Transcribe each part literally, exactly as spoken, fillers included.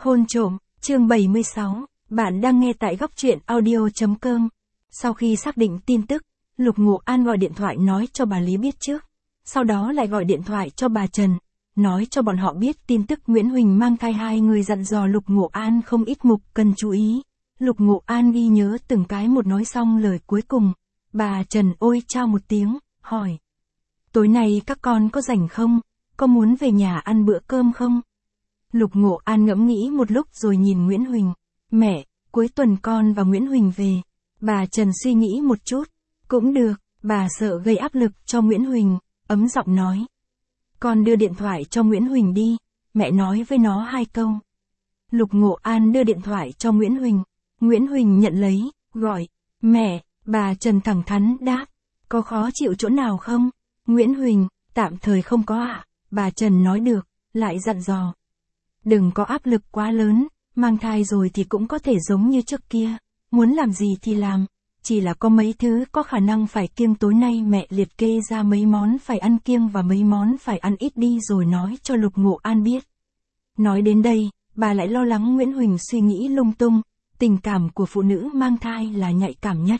Hôn trộm, chương bảy mươi sáu, bạn đang nghe tại góc truyện audio.com. Sau khi xác định tin tức, Lục Ngộ An gọi điện thoại nói cho bà Lý biết trước. Sau đó lại gọi điện thoại cho bà Trần, nói cho bọn họ biết tin tức Nguyễn Huỳnh mang thai, hai người dặn dò Lục Ngộ An không ít mục cần chú ý. Lục Ngộ An ghi nhớ từng cái một, nói xong lời cuối cùng. Bà Trần ôi chao một tiếng, hỏi. Tối nay các con có rảnh không? Có muốn về nhà ăn bữa cơm không? Lục Ngộ An ngẫm nghĩ một lúc rồi nhìn Nguyễn Huỳnh. Mẹ, cuối tuần con và Nguyễn Huỳnh về. Bà Trần suy nghĩ một chút. Cũng được, bà sợ gây áp lực cho Nguyễn Huỳnh, ấm giọng nói. Con đưa điện thoại cho Nguyễn Huỳnh đi, mẹ nói với nó hai câu. Lục Ngộ An đưa điện thoại cho Nguyễn Huỳnh. Nguyễn Huỳnh nhận lấy, gọi. Mẹ, bà Trần thẳng thắn đáp. Có khó chịu chỗ nào không? Nguyễn Huỳnh, tạm thời không có ạ. À? Bà Trần nói được, lại dặn dò. Đừng có áp lực quá lớn, mang thai rồi thì cũng có thể giống như trước kia, muốn làm gì thì làm, chỉ là có mấy thứ có khả năng phải kiêng. Tối nay mẹ liệt kê ra mấy món phải ăn kiêng và mấy món phải ăn ít đi rồi nói cho Lục Ngộ An biết. Nói đến đây, bà lại lo lắng Nguyễn Huỳnh suy nghĩ lung tung, tình cảm của phụ nữ mang thai là nhạy cảm nhất.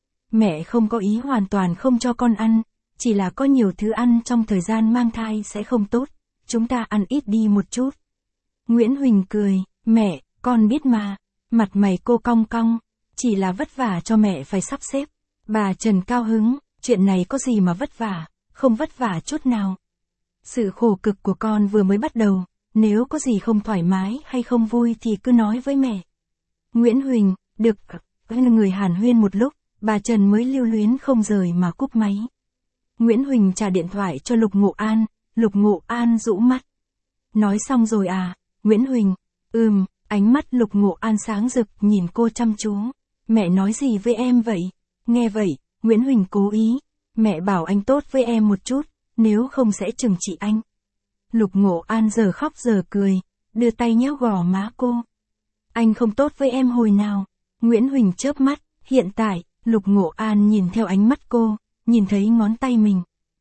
Mẹ không có ý hoàn toàn không cho con ăn, chỉ là có nhiều thứ ăn trong thời gian mang thai sẽ không tốt, chúng ta ăn ít đi một chút. Nguyễn Huỳnh cười, mẹ, con biết mà, mặt mày cô cong cong, chỉ là vất vả cho mẹ phải sắp xếp. Bà Trần cao hứng, chuyện này có gì mà vất vả, không vất vả chút nào. Sự khổ cực của con vừa mới bắt đầu, nếu có gì không thoải mái hay không vui thì cứ nói với mẹ. Nguyễn Huỳnh, được, người hàn huyên một lúc, bà Trần mới lưu luyến không rời mà cúp máy. Nguyễn Huỳnh trả điện thoại cho Lục Ngộ An, Lục Ngộ An rũ mắt. Nói xong rồi à? Nguyễn Huỳnh, ừm, ánh mắt Lục Ngộ An sáng rực nhìn cô chăm chú. Mẹ nói gì với em vậy? Nghe vậy, Nguyễn Huỳnh cố ý. Mẹ bảo anh tốt với em một chút, nếu không sẽ trừng trị anh. Lục Ngộ An giờ khóc giờ cười, đưa tay nhéo gò má cô. Anh không tốt với em hồi nào? Nguyễn Huỳnh chớp mắt, hiện tại, Lục Ngộ An nhìn theo ánh mắt cô, nhìn thấy ngón tay mình.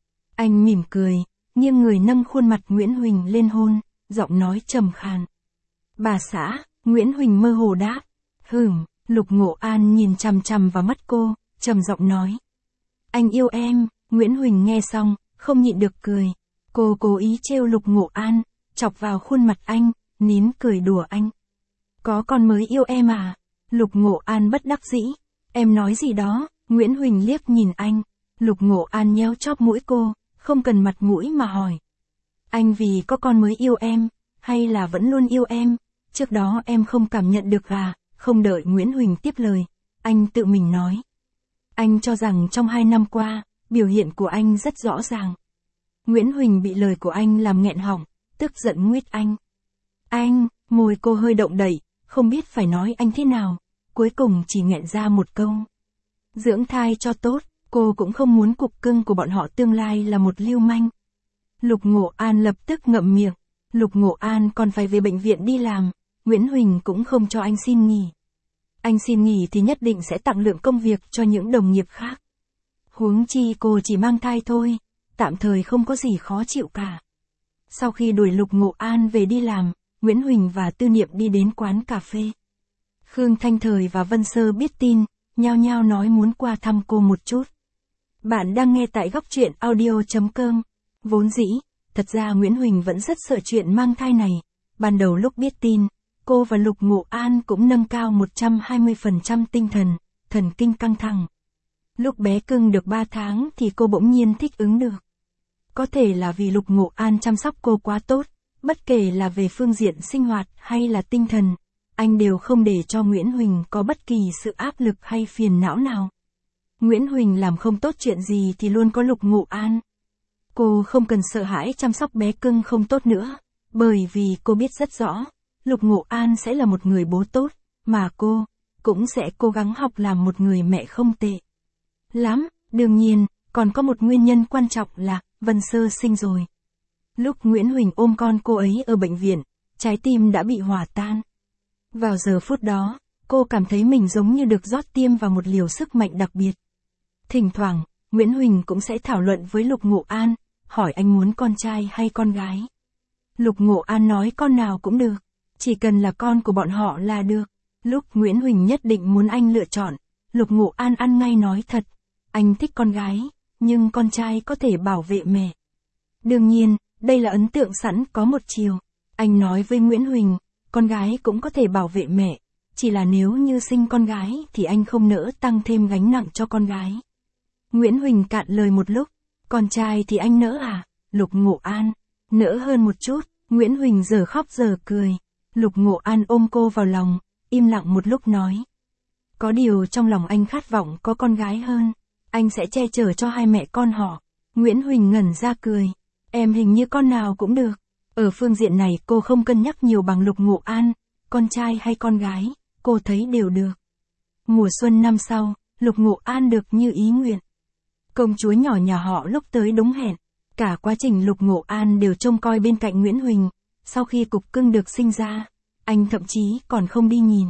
Anh mỉm cười, nghiêng người nâng khuôn mặt Nguyễn Huỳnh lên hôn, giọng nói trầm khàn. Bà xã, Nguyễn Huỳnh mơ hồ đáp. Hửm, Lục Ngộ An nhìn chằm chằm vào mắt cô, trầm giọng nói. Anh yêu em. Nguyễn Huỳnh nghe xong, không nhịn được cười. Cô cố ý trêu Lục Ngộ An, chọc vào khuôn mặt anh, nín cười đùa anh. Có con mới yêu em à? Lục Ngộ An bất đắc dĩ. Em nói gì đó? Nguyễn Huỳnh liếc nhìn anh. Lục Ngộ An nhéo chóp mũi cô, không cần mặt mũi mà hỏi. Anh vì có con mới yêu em, hay là vẫn luôn yêu em? Trước đó em không cảm nhận được à? Không đợi Nguyễn Huỳnh tiếp lời, anh tự mình nói. Anh cho rằng trong hai năm qua, biểu hiện của anh rất rõ ràng. Nguyễn Huỳnh bị lời của anh làm nghẹn họng, tức giận nguyết anh. Anh, môi cô hơi động đậy, không biết phải nói anh thế nào, cuối cùng chỉ nghẹn ra một câu. Dưỡng thai cho tốt, cô cũng không muốn cục cưng của bọn họ tương lai là một lưu manh. Lục Ngộ An lập tức ngậm miệng, Lục Ngộ An còn phải về bệnh viện đi làm, Nguyễn Huỳnh cũng không cho anh xin nghỉ. Anh xin nghỉ thì nhất định sẽ tặng lượng công việc cho những đồng nghiệp khác. Huống chi cô chỉ mang thai thôi, tạm thời không có gì khó chịu cả. Sau khi đuổi Lục Ngộ An về đi làm, Nguyễn Huỳnh và Tư Niệm đi đến quán cà phê. Khương Thanh Thời và Vân Sơ biết tin, nhao nhao nói muốn qua thăm cô một chút. Bạn đang nghe tại góc truyện audio.com. Vốn dĩ, thật ra Nguyễn Huỳnh vẫn rất sợ chuyện mang thai này. Ban đầu lúc biết tin, cô và Lục Ngộ An cũng nâng cao một trăm hai mươi phần trăm tinh thần, thần kinh căng thẳng. Lúc bé cưng được ba tháng thì cô bỗng nhiên thích ứng được. Có thể là vì Lục Ngộ An chăm sóc cô quá tốt, bất kể là về phương diện sinh hoạt hay là tinh thần, anh đều không để cho Nguyễn Huỳnh có bất kỳ sự áp lực hay phiền não nào. Nguyễn Huỳnh làm không tốt chuyện gì thì luôn có Lục Ngộ An. Cô không cần sợ hãi chăm sóc bé cưng không tốt nữa, bởi vì cô biết rất rõ, Lục Ngộ An sẽ là một người bố tốt, mà cô cũng sẽ cố gắng học làm một người mẹ không tệ lắm. Đương nhiên, còn có một nguyên nhân quan trọng là Vân Sơ sinh rồi. Lúc Nguyễn Huỳnh ôm con cô ấy ở bệnh viện, trái tim đã bị hòa tan. Vào giờ phút đó, cô cảm thấy mình giống như được rót tiêm vào một liều sức mạnh đặc biệt. Thỉnh thoảng, Nguyễn Huỳnh cũng sẽ thảo luận với Lục Ngộ An, hỏi anh muốn con trai hay con gái. Lục Ngộ An nói con nào cũng được, Chỉ cần là con của bọn họ là được. Lúc Nguyễn Huỳnh nhất định muốn anh lựa chọn, Lục Ngộ An ăn ngay nói thật. Anh thích con gái, nhưng con trai có thể bảo vệ mẹ. Đương nhiên, đây là ấn tượng sẵn có một chiều. Anh nói với Nguyễn Huỳnh, con gái cũng có thể bảo vệ mẹ. Chỉ là nếu như sinh con gái thì anh không nỡ tăng thêm gánh nặng cho con gái. Nguyễn Huỳnh cạn lời một lúc, con trai thì anh nỡ à? Lục Ngộ An, nỡ hơn một chút. Nguyễn Huỳnh giờ khóc giờ cười. Lục Ngộ An ôm cô vào lòng, im lặng một lúc nói. Có điều trong lòng anh khát vọng có con gái hơn. Anh sẽ che chở cho hai mẹ con họ. Nguyễn Huỳnh ngẩn ra cười. Em hình như con nào cũng được. Ở phương diện này cô không cân nhắc nhiều bằng Lục Ngộ An. Con trai hay con gái, cô thấy đều được. Mùa xuân năm sau, Lục Ngộ An được như ý nguyện. Công chúa nhỏ nhà họ lúc tới đúng hẹn. Cả quá trình Lục Ngộ An đều trông coi bên cạnh Nguyễn Huỳnh. Sau khi cục cưng được sinh ra, anh thậm chí còn không đi nhìn.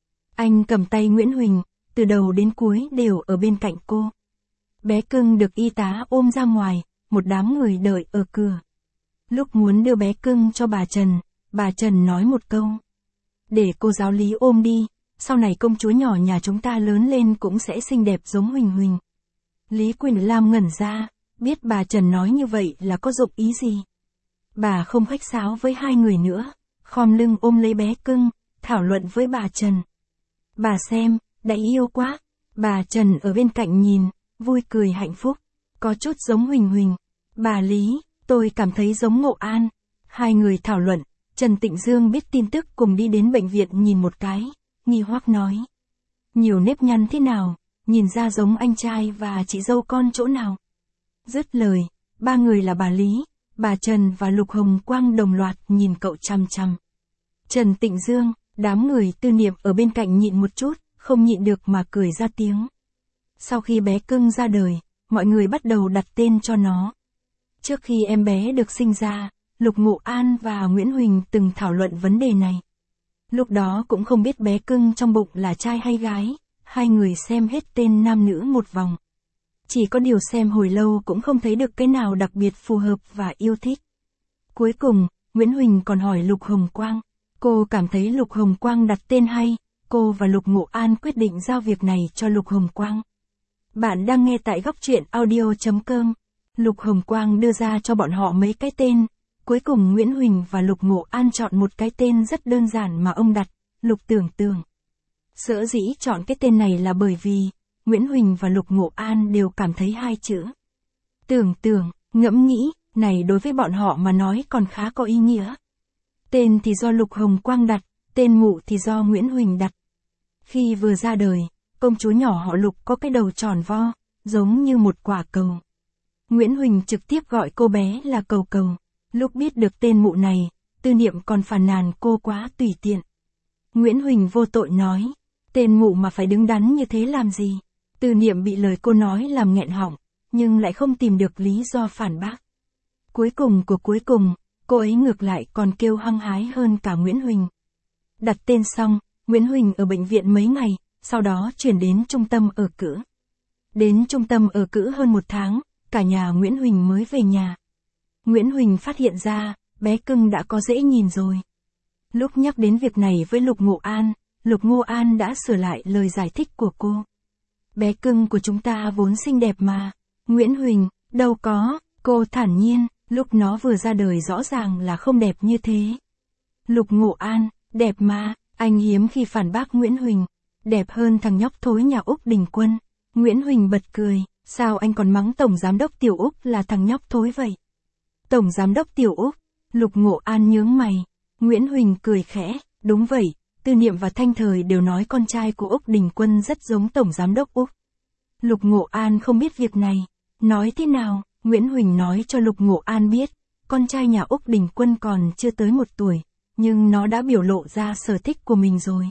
Anh cầm tay Nguyễn Huỳnh, từ đầu đến cuối đều ở bên cạnh cô. Bé cưng được y tá ôm ra ngoài, một đám người đợi ở cửa. Lúc muốn đưa bé cưng cho bà Trần, bà Trần nói một câu. Để cô giáo lý ôm đi, sau này công chúa nhỏ nhà chúng ta lớn lên cũng sẽ xinh đẹp giống Huỳnh Huỳnh. Lý Quỳnh Lam ngẩn ra, biết bà Trần nói như vậy là có dụng ý gì. Bà không khách sáo với hai người nữa, khom lưng ôm lấy bé cưng, thảo luận với bà Trần. Bà xem, đã yêu quá. Bà Trần ở bên cạnh nhìn, vui cười hạnh phúc. Có chút giống Huỳnh Huỳnh. Bà Lý, tôi cảm thấy giống Ngộ An. Hai người thảo luận, Trần Tịnh Dương biết tin tức cùng đi đến bệnh viện nhìn một cái, nghi hoặc nói. Nhiều nếp nhăn thế nào, nhìn ra giống anh trai và chị dâu con chỗ nào. Dứt lời, ba người là bà Lý, bà Trần và Lục Hồng Quang đồng loạt nhìn cậu chằm chằm. Trần Tịnh Dương, đám người Tư Niệm ở bên cạnh nhịn một chút, không nhịn được mà cười ra tiếng. Sau khi bé cưng ra đời, mọi người bắt đầu đặt tên cho nó. Trước khi em bé được sinh ra, Lục Ngộ An và Nguyễn Huỳnh từng thảo luận vấn đề này. Lúc đó cũng không biết bé cưng trong bụng là trai hay gái, hai người xem hết tên nam nữ một vòng. Chỉ có điều xem hồi lâu cũng không thấy được cái nào đặc biệt phù hợp và yêu thích. Cuối cùng, Nguyễn Huỳnh còn hỏi Lục Hồng Quang. Cô cảm thấy Lục Hồng Quang đặt tên hay, cô và Lục Ngộ An quyết định giao việc này cho Lục Hồng Quang. Bạn đang nghe tại góc truyện audio chấm com. Lục Hồng Quang đưa ra cho bọn họ mấy cái tên. Cuối cùng Nguyễn Huỳnh và Lục Ngộ An chọn một cái tên rất đơn giản mà ông đặt, Lục Tưởng Tưởng. Sở dĩ chọn cái tên này là bởi vì Nguyễn Huỳnh và Lục Ngộ An đều cảm thấy hai chữ Tưởng Tưởng, ngẫm nghĩ, này đối với bọn họ mà nói còn khá có ý nghĩa. Tên thì do Lục Hồng Quang đặt, tên mụ thì do Nguyễn Huỳnh đặt. Khi vừa ra đời, công chúa nhỏ họ Lục có cái đầu tròn vo, giống như một quả cầu. Nguyễn Huỳnh trực tiếp gọi cô bé là Cầu Cầu. Lúc biết được tên mụ này, Tư Niệm còn phàn nàn cô quá tùy tiện. Nguyễn Huỳnh vô tội nói, tên mụ mà phải đứng đắn như thế làm gì? Tư Niệm bị lời cô nói làm nghẹn họng, nhưng lại không tìm được lý do phản bác. Cuối cùng của cuối cùng, cô ấy ngược lại còn kêu hăng hái hơn cả Nguyễn Huỳnh. Đặt tên xong, Nguyễn Huỳnh ở bệnh viện mấy ngày, sau đó chuyển đến trung tâm ở cữ. Đến trung tâm ở cữ hơn một tháng, cả nhà Nguyễn Huỳnh mới về nhà. Nguyễn Huỳnh phát hiện ra, bé cưng đã có dễ nhìn rồi. Lúc nhắc đến việc này với Lục Ngộ An, Lục Ngộ An đã sửa lại lời giải thích của cô. Bé cưng của chúng ta vốn xinh đẹp mà. Nguyễn Huỳnh, đâu có, cô thản nhiên, lúc nó vừa ra đời rõ ràng là không đẹp như thế. Lục Ngộ An, đẹp mà, anh hiếm khi phản bác Nguyễn Huỳnh. Đẹp hơn thằng nhóc thối nhà Úc Đình Quân. Nguyễn Huỳnh bật cười, sao anh còn mắng Tổng Giám đốc Tiểu Úc là thằng nhóc thối vậy? Tổng Giám đốc Tiểu Úc, Lục Ngộ An nhướng mày. Nguyễn Huỳnh cười khẽ, đúng vậy, Tư Niệm và Thanh Thời đều nói con trai của Úc Đình Quân rất giống Tổng Giám đốc Úc. Lục Ngộ An không biết việc này. Nói thế nào? Nguyễn Huỳnh nói cho Lục Ngộ An biết, con trai nhà Úc Đình Quân còn chưa tới một tuổi, nhưng nó đã biểu lộ ra sở thích của mình rồi.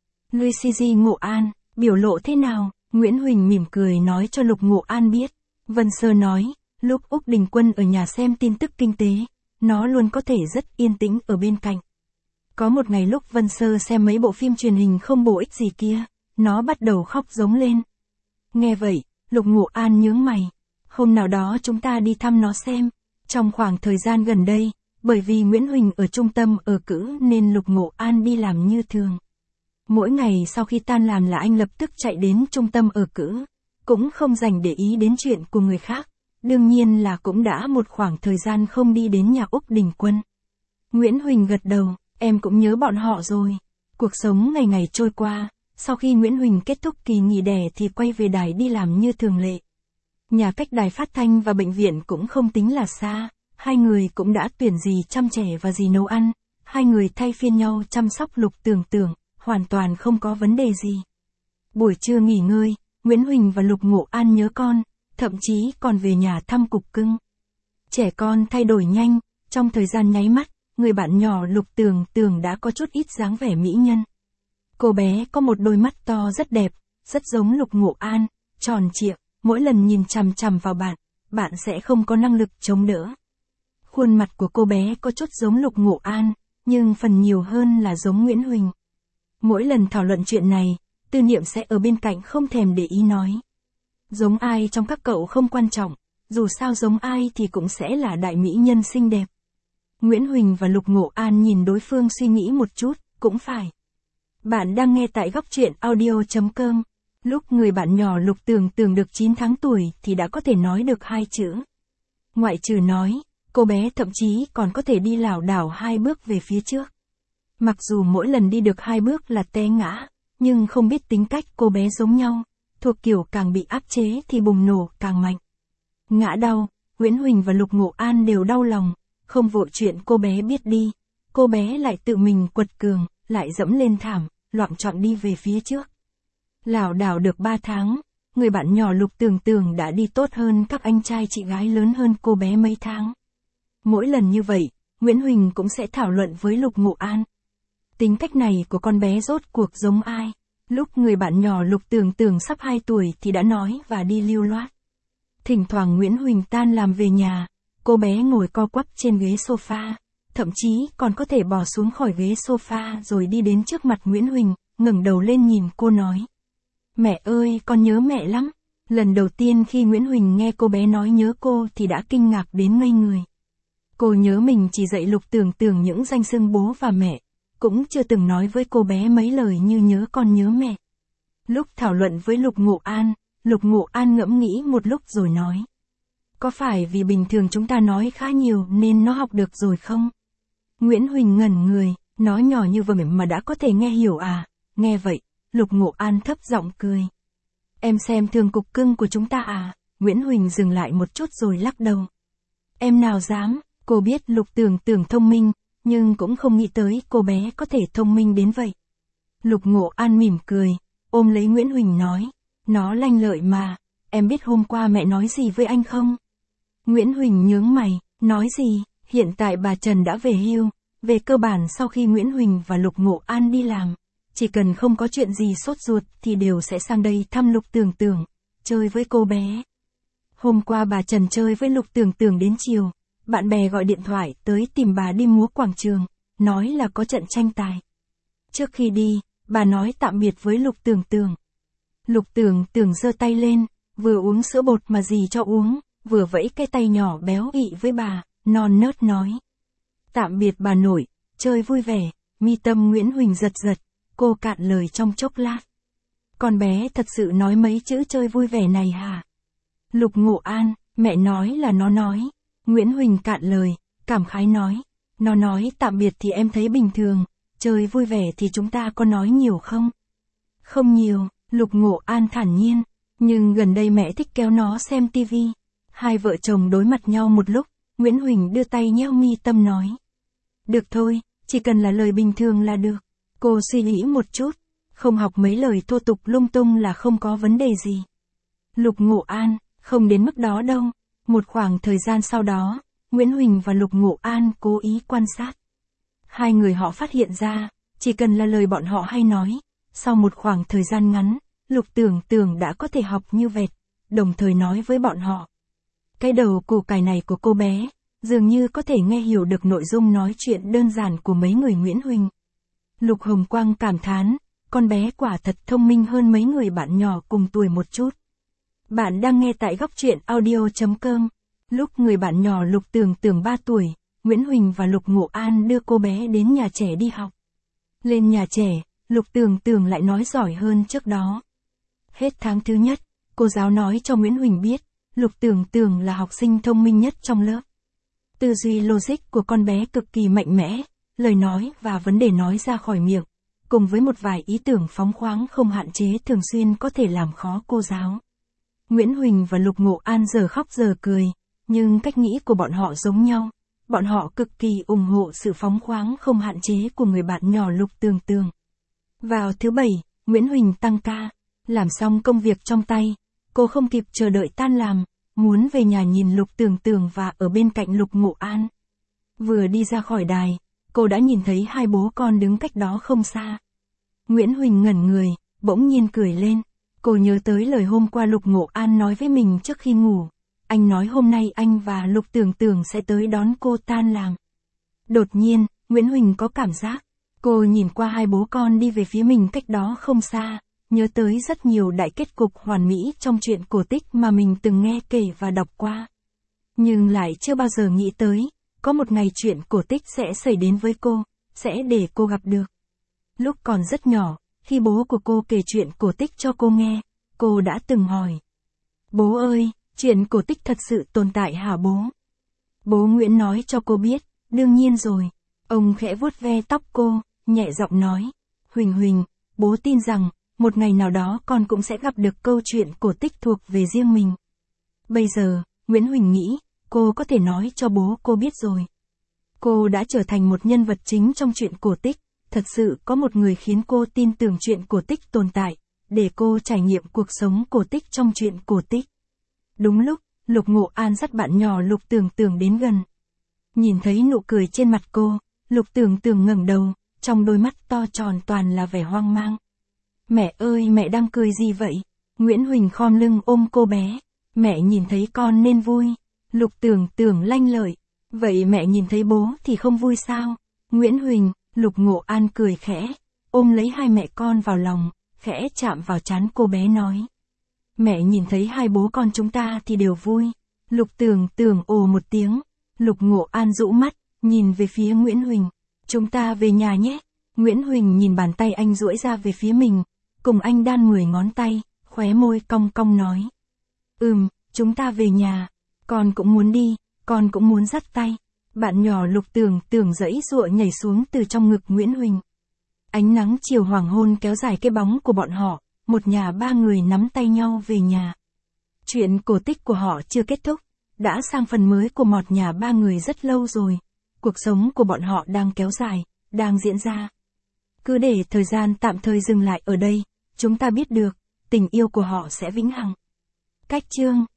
Luigi Ngộ An, biểu lộ thế nào? Nguyễn Huỳnh mỉm cười nói cho Lục Ngộ An biết. Vân Sơ nói, lúc Úc Đình Quân ở nhà xem tin tức kinh tế, nó luôn có thể rất yên tĩnh ở bên cạnh. Có một ngày lúc Vân Sơ xem mấy bộ phim truyền hình không bổ ích gì kia, nó bắt đầu khóc giống lên. Nghe vậy, Lục Ngộ An nhướng mày. Hôm nào đó chúng ta đi thăm nó xem. Trong khoảng thời gian gần đây, Bởi vì Nguyễn Huỳnh ở trung tâm ở cữ nên Lục Ngộ An đi làm như thường. Mỗi ngày sau khi tan làm là anh lập tức chạy đến trung tâm ở cữ, cũng không dành để ý đến chuyện của người khác. Đương nhiên là cũng đã một khoảng thời gian không đi đến nhà Úc Đình Quân. Nguyễn Huỳnh gật đầu, em cũng nhớ bọn họ rồi. Cuộc sống ngày ngày trôi qua, sau khi Nguyễn Huỳnh kết thúc kỳ nghỉ đẻ thì quay về đài đi làm như thường lệ. Nhà cách đài phát thanh và bệnh viện cũng không tính là xa, hai người cũng đã tuyển dì chăm trẻ và dì nấu ăn, hai người thay phiên nhau chăm sóc Lục Tưởng Tưởng, hoàn toàn không có vấn đề gì. Buổi trưa nghỉ ngơi, Nguyễn Huỳnh và Lục Ngộ An nhớ con, thậm chí còn về nhà thăm cục cưng. Trẻ con thay đổi nhanh, trong thời gian nháy mắt, người bạn nhỏ Lục Tưởng Tưởng đã có chút ít dáng vẻ mỹ nhân. Cô bé có một đôi mắt to rất đẹp, rất giống Lục Ngộ An, tròn trịa, mỗi lần nhìn chằm chằm vào bạn, bạn sẽ không có năng lực chống đỡ. Khuôn mặt của cô bé có chút giống Lục Ngộ An, nhưng phần nhiều hơn là giống Nguyễn Huỳnh. Mỗi lần thảo luận chuyện này, Tư Niệm sẽ ở bên cạnh không thèm để ý nói. Giống ai trong các cậu không quan trọng, dù sao giống ai thì cũng sẽ là đại mỹ nhân xinh đẹp. Nguyễn Huỳnh và Lục Ngộ An nhìn đối phương suy nghĩ một chút, cũng phải. Bạn đang nghe tại góc truyện audio chấm com. Lúc người bạn nhỏ Lục Tưởng Tưởng được chín tháng tuổi thì đã có thể nói được hai chữ. Ngoại trừ nói, cô bé thậm chí còn có thể đi lảo đảo hai bước về phía trước. Mặc dù mỗi lần đi được hai bước là té ngã, nhưng không biết tính cách cô bé giống nhau, thuộc kiểu càng bị áp chế thì bùng nổ càng mạnh. Ngã đau, Nguyễn Huỳnh và Lục Ngộ An đều đau lòng, không vội chuyện cô bé biết đi, cô bé lại tự mình quật cường, lại dẫm lên thảm, loạng choạng đi về phía trước. Lảo đảo được ba tháng, người bạn nhỏ Lục Tưởng Tưởng đã đi tốt hơn các anh trai chị gái lớn hơn cô bé mấy tháng. Mỗi lần như vậy, Nguyễn Huỳnh cũng sẽ thảo luận với Lục Ngộ An. Tính cách này của con bé rốt cuộc giống ai? Lúc người bạn nhỏ Lục Tưởng Tưởng sắp hai tuổi thì đã nói và đi lưu loát. Thỉnh thoảng Nguyễn Huỳnh tan làm về nhà, cô bé ngồi co quắp trên ghế sofa, thậm chí còn có thể bò xuống khỏi ghế sofa rồi đi đến trước mặt Nguyễn Huỳnh, ngẩng đầu lên nhìn cô nói. Mẹ ơi, con nhớ mẹ lắm. Lần đầu tiên khi Nguyễn Huỳnh nghe cô bé nói nhớ cô thì đã kinh ngạc đến ngây người. Cô nhớ mình chỉ dạy Lục Tưởng Tưởng những danh xưng bố và mẹ, cũng chưa từng nói với cô bé mấy lời như nhớ con nhớ mẹ. Lúc thảo luận với Lục Ngộ An, Lục Ngộ An ngẫm nghĩ một lúc rồi nói. Có phải vì bình thường chúng ta nói khá nhiều nên nó học được rồi không? Nguyễn Huỳnh ngẩn người, nói nhỏ như vậy mà đã có thể nghe hiểu à? Nghe vậy, Lục Ngộ An thấp giọng cười. Em xem thường cục cưng của chúng ta à? Nguyễn Huỳnh dừng lại một chút rồi lắc đầu. Em nào dám, cô biết Lục Tưởng Tưởng thông minh, nhưng cũng không nghĩ tới cô bé có thể thông minh đến vậy. Lục Ngộ An mỉm cười, ôm lấy Nguyễn Huỳnh nói. Nó lanh lợi mà, em biết hôm qua mẹ nói gì với anh không? Nguyễn Huỳnh nhướng mày, nói gì? Hiện tại bà Trần đã về hưu, về cơ bản sau khi Nguyễn Huỳnh và Lục Ngộ An đi làm, chỉ cần không có chuyện gì sốt ruột thì đều sẽ sang đây thăm Lục Tưởng Tưởng, chơi với cô bé. Hôm qua bà Trần chơi với Lục Tưởng Tưởng đến chiều, bạn bè gọi điện thoại tới tìm bà đi múa quảng trường, nói là có trận tranh tài. Trước khi đi, bà nói tạm biệt với Lục Tưởng Tưởng. Lục Tưởng Tưởng giơ tay lên, vừa uống sữa bột mà dì cho uống, vừa vẫy cái tay nhỏ béo ị với bà, non nớt nói. Tạm biệt bà nội, chơi vui vẻ. Mi tâm Nguyễn Huỳnh giật giật, cô cạn lời trong chốc lát. Con bé thật sự nói mấy chữ chơi vui vẻ này hả? Lục Ngộ An, mẹ nói là nó nói. Nguyễn Huỳnh cạn lời, cảm khái nói. Nó nói tạm biệt thì em thấy bình thường, chơi vui vẻ thì chúng ta có nói nhiều không? Không nhiều, Lục Ngộ An thản nhiên, nhưng gần đây mẹ thích kéo nó xem tivi. Hai vợ chồng đối mặt nhau một lúc, Nguyễn Huỳnh đưa tay nheo mi tâm nói. Được thôi, chỉ cần là lời bình thường là được. Cô suy nghĩ một chút, không học mấy lời thô tục lung tung là không có vấn đề gì. Lục Ngộ An, không đến mức đó đâu. Một khoảng thời gian sau đó, Nguyễn Huỳnh và Lục Ngộ An cố ý quan sát. Hai người họ phát hiện ra, chỉ cần là lời bọn họ hay nói, sau một khoảng thời gian ngắn, Lục Tưởng Tưởng đã có thể học như vẹt, đồng thời nói với bọn họ. Cái đầu củ cải này của cô bé, dường như có thể nghe hiểu được nội dung nói chuyện đơn giản của mấy người Nguyễn Huỳnh. Lục Hồng Quang cảm thán, con bé quả thật thông minh hơn mấy người bạn nhỏ cùng tuổi một chút. Bạn đang nghe tại góc truyện audio chấm com. Lúc người bạn nhỏ Lục Tưởng Tưởng ba tuổi, Nguyễn Huỳnh và Lục Ngộ An đưa cô bé đến nhà trẻ đi học. Lên nhà trẻ, Lục Tường Tường lại nói giỏi hơn trước đó. Hết tháng thứ nhất, cô giáo nói cho Nguyễn Huỳnh biết, Lục Tường Tường là học sinh thông minh nhất trong lớp. Tư duy logic của con bé cực kỳ mạnh mẽ, lời nói và vấn đề nói ra khỏi miệng, cùng với một vài ý tưởng phóng khoáng không hạn chế thường xuyên có thể làm khó cô giáo. Nguyễn Huỳnh và Lục Ngộ An giờ khóc giờ cười, nhưng cách nghĩ của bọn họ giống nhau. Bọn họ cực kỳ ủng hộ sự phóng khoáng không hạn chế của người bạn nhỏ Lục Tường Tường. Vào thứ bảy, Nguyễn Huỳnh tăng ca, làm xong công việc trong tay, cô không kịp chờ đợi tan làm, muốn về nhà nhìn Lục Tường Tường và ở bên cạnh Lục Ngộ An. Vừa đi ra khỏi đài, cô đã nhìn thấy hai bố con đứng cách đó không xa. Nguyễn Huỳnh ngẩn người, bỗng nhiên cười lên. Cô nhớ tới lời hôm qua Lục Ngộ An nói với mình trước khi ngủ. Anh nói hôm nay anh và Lục Tường Tường sẽ tới đón cô tan làm. Đột nhiên, Nguyễn Huỳnh có cảm giác. Cô nhìn qua hai bố con đi về phía mình cách đó không xa, nhớ tới rất nhiều đại kết cục hoàn mỹ trong truyện cổ tích mà mình từng nghe kể và đọc qua. Nhưng lại chưa bao giờ nghĩ tới, có một ngày chuyện cổ tích sẽ xảy đến với cô, sẽ để cô gặp được. Lúc còn rất nhỏ, khi bố của cô kể chuyện cổ tích cho cô nghe, cô đã từng hỏi. Bố ơi, chuyện cổ tích thật sự tồn tại hả bố? Bố Nguyễn nói cho cô biết, đương nhiên rồi. Ông khẽ vuốt ve tóc cô, nhẹ giọng nói. Huỳnh Huỳnh, bố tin rằng, một ngày nào đó con cũng sẽ gặp được câu chuyện cổ tích thuộc về riêng mình. Bây giờ, Nguyễn Huỳnh nghĩ, cô có thể nói cho bố cô biết rồi. Cô đã trở thành một nhân vật chính trong truyện cổ tích, thật sự có một người khiến cô tin tưởng truyện cổ tích tồn tại, để cô trải nghiệm cuộc sống cổ tích trong truyện cổ tích. Đúng lúc, Lục Ngộ An dắt bạn nhỏ Lục Tường Tường đến gần. Nhìn thấy nụ cười trên mặt cô, Lục Tường Tường ngẩng đầu, trong đôi mắt to tròn toàn là vẻ hoang mang. Mẹ ơi, mẹ đang cười gì vậy? Nguyễn Huỳnh khom lưng ôm cô bé. Mẹ nhìn thấy con nên vui. Lục Tường Tường lanh lợi. Vậy mẹ nhìn thấy bố thì không vui sao? Nguyễn Huỳnh, Lục Ngộ An cười khẽ, ôm lấy hai mẹ con vào lòng, khẽ chạm vào trán cô bé nói. Mẹ nhìn thấy hai bố con chúng ta thì đều vui. Lục Tường Tường ồ một tiếng. Lục Ngộ An rũ mắt, nhìn về phía Nguyễn Huỳnh. Chúng ta về nhà nhé. Nguyễn Huỳnh nhìn bàn tay anh duỗi ra về phía mình, cùng anh đan mười ngón tay, khóe môi cong cong nói. Ừm, chúng ta về nhà. Con cũng muốn đi, con cũng muốn dắt tay. Bạn nhỏ Lục Tường Tường giãy giụa nhảy xuống từ trong ngực Nguyễn Huỳnh. Ánh nắng chiều hoàng hôn kéo dài cái bóng của bọn họ, một nhà ba người nắm tay nhau về nhà. Chuyện cổ tích của họ chưa kết thúc, đã sang phần mới của một nhà ba người rất lâu rồi. Cuộc sống của bọn họ đang kéo dài, đang diễn ra. Cứ để thời gian tạm thời dừng lại ở đây, chúng ta biết được, tình yêu của họ sẽ vĩnh hằng. Cách chương